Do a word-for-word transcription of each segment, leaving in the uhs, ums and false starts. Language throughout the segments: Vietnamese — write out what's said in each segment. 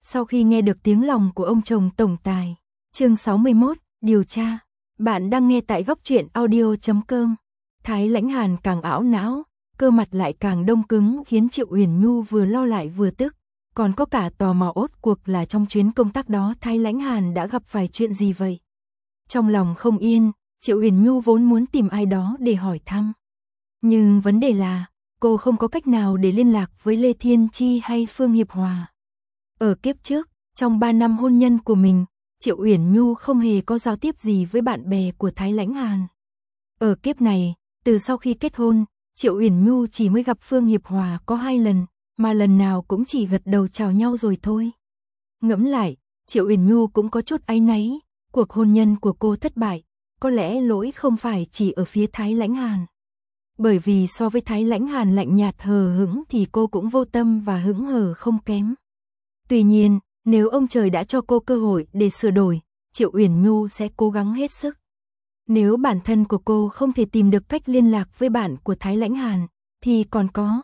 Sau khi nghe được tiếng lòng của ông chồng tổng tài. Chương sáu mươi mốt, điều tra. Bạn đang nghe tại góc truyện audio chấm com. Thái Lãnh Hàn càng ảo não, cơ mặt lại càng đông cứng khiến Triệu Uyển Nhu vừa lo lại vừa tức. Còn có cả tò mò ốt cuộc là trong chuyến công tác đó Thái Lãnh Hàn đã gặp phải chuyện gì vậy. Trong lòng không yên, Triệu Uyển Nhu vốn muốn tìm ai đó để hỏi thăm. Nhưng vấn đề là, cô không có cách nào để liên lạc với Lê Thiên Chi hay Phương Hiệp Hòa. Ở kiếp trước, trong ba năm hôn nhân của mình, Triệu Uyển Nhu không hề có giao tiếp gì với bạn bè của Thái Lãnh Hàn. Ở kiếp này, từ sau khi kết hôn, Triệu Uyển Nhu chỉ mới gặp Phương Hiệp Hòa có hai lần, mà lần nào cũng chỉ gật đầu chào nhau rồi thôi. Ngẫm lại, Triệu Uyển Nhu cũng có chút áy náy, cuộc hôn nhân của cô thất bại, có lẽ lỗi không phải chỉ ở phía Thái Lãnh Hàn. Bởi vì so với Thái Lãnh Hàn lạnh nhạt hờ hững thì cô cũng vô tâm và hững hờ không kém. Tuy nhiên, nếu ông trời đã cho cô cơ hội để sửa đổi, Triệu Uyển Nhu sẽ cố gắng hết sức. Nếu bản thân của cô không thể tìm được cách liên lạc với bạn của Thái Lãnh Hàn, thì còn có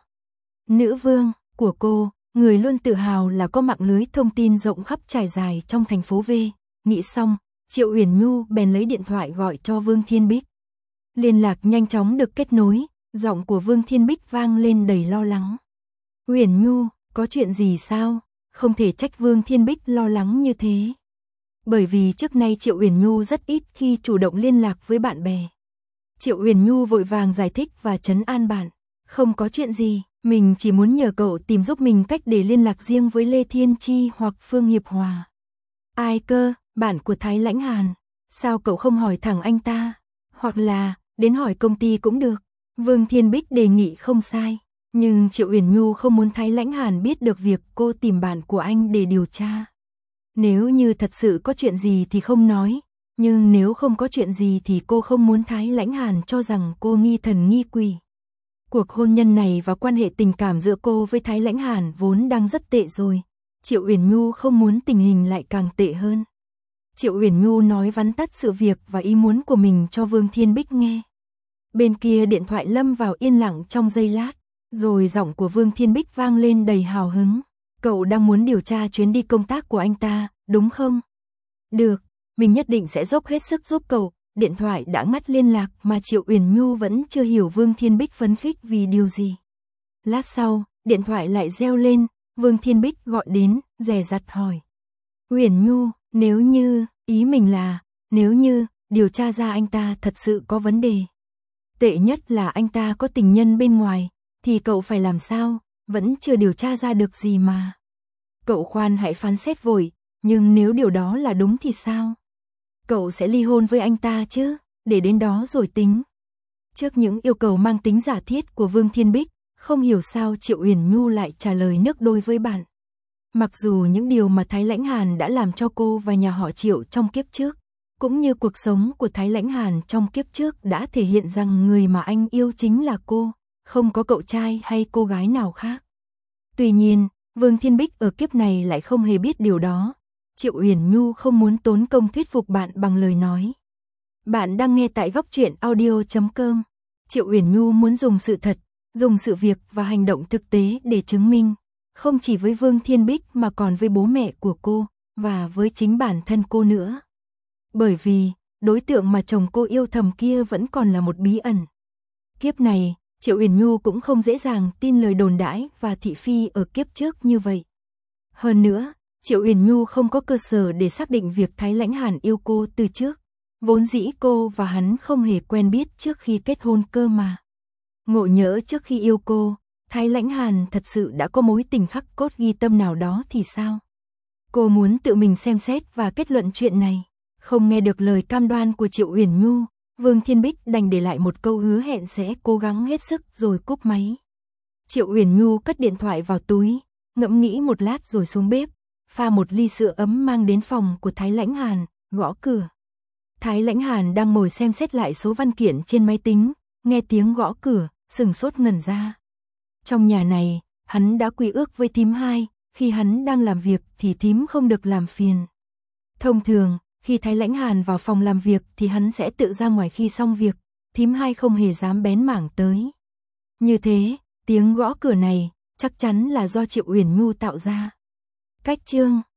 nữ vương của cô, người luôn tự hào là có mạng lưới thông tin rộng khắp trải dài trong thành phố V. Nghĩ xong, Triệu Uyển Nhu bèn lấy điện thoại gọi cho Vương Thiên Bích. Liên lạc nhanh chóng được kết nối, giọng của Vương Thiên Bích vang lên đầy lo lắng. Uyển Nhu, có chuyện gì sao? Không thể trách Vương Thiên Bích lo lắng như thế. Bởi vì trước nay Triệu Uyển Nhu rất ít khi chủ động liên lạc với bạn bè. Triệu Uyển Nhu vội vàng giải thích và trấn an bạn. Không có chuyện gì, mình chỉ muốn nhờ cậu tìm giúp mình cách để liên lạc riêng với Lê Thiên Chi hoặc Phương Hiệp Hòa. Ai cơ, bạn của Thái Lãnh Hàn. Sao cậu không hỏi thẳng anh ta? Hoặc là, đến hỏi công ty cũng được. Vương Thiên Bích đề nghị không sai. Nhưng Triệu Uyển Nhu không muốn Thái Lãnh Hàn biết được việc cô tìm bạn của anh để điều tra. Nếu như thật sự có chuyện gì thì không nói, nhưng nếu không có chuyện gì thì cô không muốn Thái Lãnh Hàn cho rằng cô nghi thần nghi quỷ. Cuộc hôn nhân này và quan hệ tình cảm giữa cô với Thái Lãnh Hàn vốn đang rất tệ rồi. Triệu Uyển Nhu không muốn tình hình lại càng tệ hơn. Triệu Uyển Nhu nói vắn tắt sự việc và ý muốn của mình cho Vương Thiên Bích nghe. Bên kia điện thoại lâm vào yên lặng trong giây lát. Rồi giọng của Vương Thiên Bích vang lên đầy hào hứng. Cậu đang muốn điều tra chuyến đi công tác của anh ta, đúng không? Được, mình nhất định sẽ dốc hết sức giúp cậu. Điện thoại đã ngắt liên lạc mà Triệu Uyển Nhu vẫn chưa hiểu Vương Thiên Bích phấn khích vì điều gì. Lát sau, điện thoại lại reo lên, Vương Thiên Bích gọi đến, dè dặt hỏi. Uyển Nhu, nếu như, ý mình là, nếu như, điều tra ra anh ta thật sự có vấn đề. Tệ nhất là anh ta có tình nhân bên ngoài. Thì cậu phải làm sao, vẫn chưa điều tra ra được gì mà. Cậu khoan hãy phán xét vội, nhưng nếu điều đó là đúng thì sao? Cậu sẽ ly hôn với anh ta chứ, để đến đó rồi tính. Trước những yêu cầu mang tính giả thiết của Vương Thiên Bích, không hiểu sao Triệu Uyển Nhu lại trả lời nước đôi với bạn. Mặc dù những điều mà Thái Lãnh Hàn đã làm cho cô và nhà họ Triệu trong kiếp trước, cũng như cuộc sống của Thái Lãnh Hàn trong kiếp trước đã thể hiện rằng người mà anh yêu chính là cô. Không có cậu trai hay cô gái nào khác. Tuy nhiên, Vương Thiên Bích ở kiếp này lại không hề biết điều đó. Triệu Uyển Nhu không muốn tốn công thuyết phục bạn bằng lời nói. Bạn đang nghe tại góc truyện audio chấm com. Triệu Uyển Nhu muốn dùng sự thật, dùng sự việc và hành động thực tế để chứng minh, không chỉ với Vương Thiên Bích mà còn với bố mẹ của cô, và với chính bản thân cô nữa. Bởi vì, đối tượng mà chồng cô yêu thầm kia vẫn còn là một bí ẩn. Kiếp này, Triệu Uyển Nhu cũng không dễ dàng tin lời đồn đãi và thị phi ở kiếp trước như vậy. Hơn nữa, Triệu Uyển Nhu không có cơ sở để xác định việc Thái Lãnh Hàn yêu cô từ trước. Vốn dĩ cô và hắn không hề quen biết trước khi kết hôn cơ mà. Ngộ nhỡ trước khi yêu cô, Thái Lãnh Hàn thật sự đã có mối tình khắc cốt ghi tâm nào đó thì sao? Cô muốn tự mình xem xét và kết luận chuyện này. Không nghe được lời cam đoan của Triệu Uyển Nhu, Vương Thiên Bích đành để lại một câu hứa hẹn sẽ cố gắng hết sức rồi cúp máy. Triệu Uyển Nhu cất điện thoại vào túi, ngẫm nghĩ một lát rồi xuống bếp, pha một ly sữa ấm mang đến phòng của Thái Lãnh Hàn, gõ cửa. Thái Lãnh Hàn đang ngồi xem xét lại số văn kiện trên máy tính, nghe tiếng gõ cửa, sừng sốt ngẩn ra. Trong nhà này, hắn đã quy ước với thím hai, khi hắn đang làm việc thì thím không được làm phiền. Thông thường, khi Thái Lãnh Hàn vào phòng làm việc thì hắn sẽ tự ra ngoài khi xong việc, thím hai không hề dám bén mảng tới. Như thế, tiếng gõ cửa này chắc chắn là do Triệu Uyển Nhu tạo ra. Cách chương